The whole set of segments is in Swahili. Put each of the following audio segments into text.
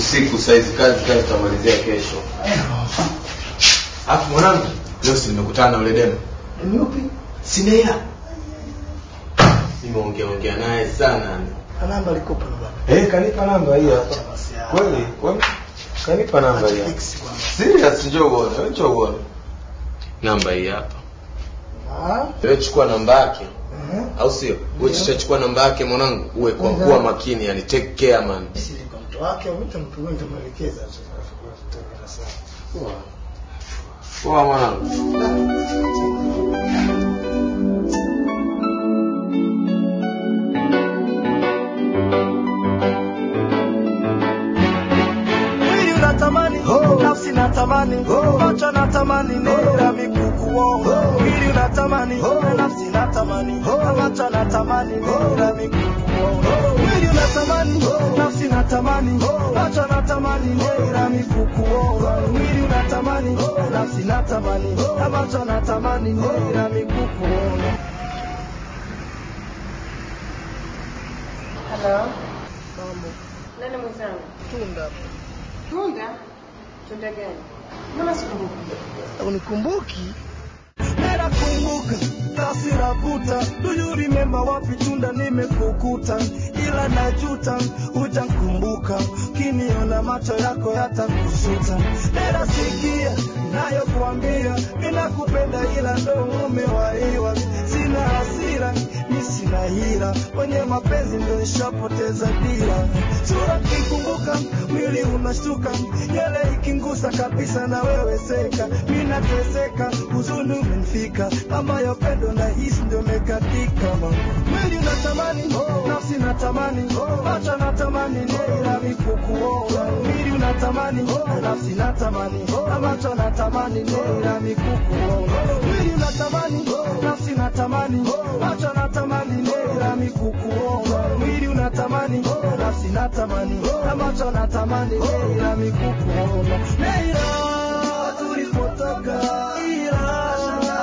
usiku saizi kazi tutamalizia kesho. Alafu mwanangu, leo si nimekutana na yule demo. Ni yupi? Sina hela. Nimeongea naye sana. Namba alikupa baba. Kanipa namba hii hapa. Kweli? Kanipa namba hii. Serious njoo uone. Namba hii hapa. Wewe chukua namba yake. Au sio? Wewe chukua namba yake mwanangu, uwe kwa kuwa makini, yani take care man. Sisi ni mtu wake, mtampigia nitamwelekeza sasa. Poa mwanangu. Mwili unatamani, nafsi natamani, macho natamani, nira mikukuo. Mwili unatamani, nafsi natamani, macho natamani, nira mikukuo. Mwili unatamani, nafsi natamani, macho natamani, nira mikukuo. Mwili unatamani, nafsi natamani, macho natamani, nira mikukuo. Hello. Mambo. Nani mwenzangu? Tunda. Tunda? Tunda gani? Mbona sikumbuki? Unikumbuki? Nera kumbuka, tasira puta. Do you remember wapi tunda nimekukuta? Ila najuta, hujankumbuka. Kiniona macho yako yatakusuta. Nera sikia, nayo kuambia. Mina kupenda ila ndo umewaiwa. Sina hasira, mi sina hila. Kwenye mapenzi ndo nishapoteza dira. Sura kikumbuka, mwili unashtuka. Yele ikingusa kabisa na wewe seka. Mina teseka, huzuni umenifika. Kama ya pendo na hisi ndo mekatika. Mwili unatamani, nafsi natamani, macho natamani, nira mikukuona. Mwili unatamani, nafsi natamani, macho natamani, nira mikukuona. Mwili unatamani, nafsi natamani, macho natamani, nira mikukuona. Mwili unatamani, nafsi natamani, macho natamani, nira mikukuona. Nira tulipotoka, ila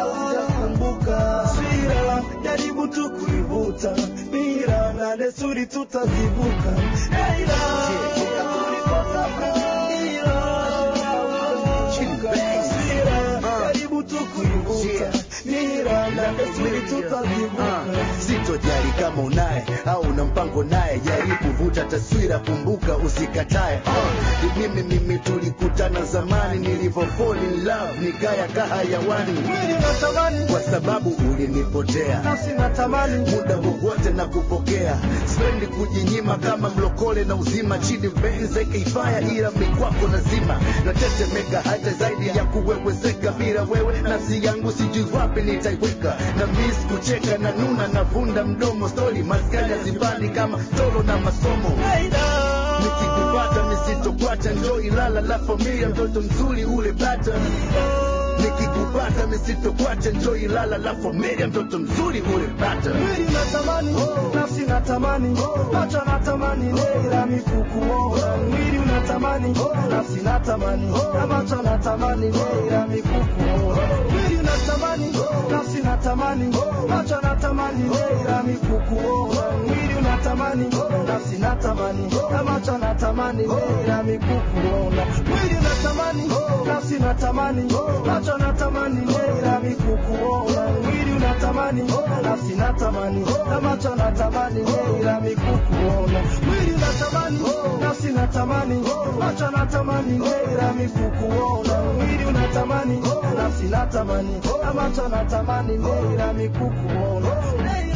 sira jaribu tu kuivuta, mira na desturi tutazivuka. Ila tulipotoka, sira jaribu tu kuivuta, mira na desturi tutazivuka. Sitojali kama unaye au una mpango naye, jaribu vuta taswira, kumbuka usikatae. Mimi tulikutana zamani, nilivyo fall in love nikaya kahayawani. Mwili unatamani, kwa sababu ulinipotea. nafsi natamani, muda wowote na kupokea. Sipendi kujinyima kama mlokole na uzima. Chini benze kaifaya ila mikwako nazima. Natetemeka hata zaidi ya kuwewezeka. Bila wewe nafsi yangu sijui wapi nitaiweka. Na miss kucheka na nuna na vunda mdomo. Story maskani hazibani kama toro na masomo. Nikikupata nisitokuacha, njoo ilala la familia, mtoto mzuri ule bata. Nikikupata nisitokuacha, njoo ilala la familia, mtoto mzuri ule bata. Mwili unatamani, nafsi natamani, macho natamani, nira mikukuona. Mwili unatamani, nafsi natamani, macho natamani, nira mikukuona. Mwili unatamani, nafsi natamani, macho natamani, nira mikukuona. Mwili unatamani, nafsi natamani, macho natamani, nira mikukuona. Mwili unatamani, nafsi natamani, macho natamani, nira mikukuona. Mwili unatamani, nafsi natamani, macho natamani, nira mikukuona. Mwili unatamani, nafsi natamani, macho natamani, nira mikukuona. Mwili unatamani, nafsi natamani, macho natamani, nira mikukuona.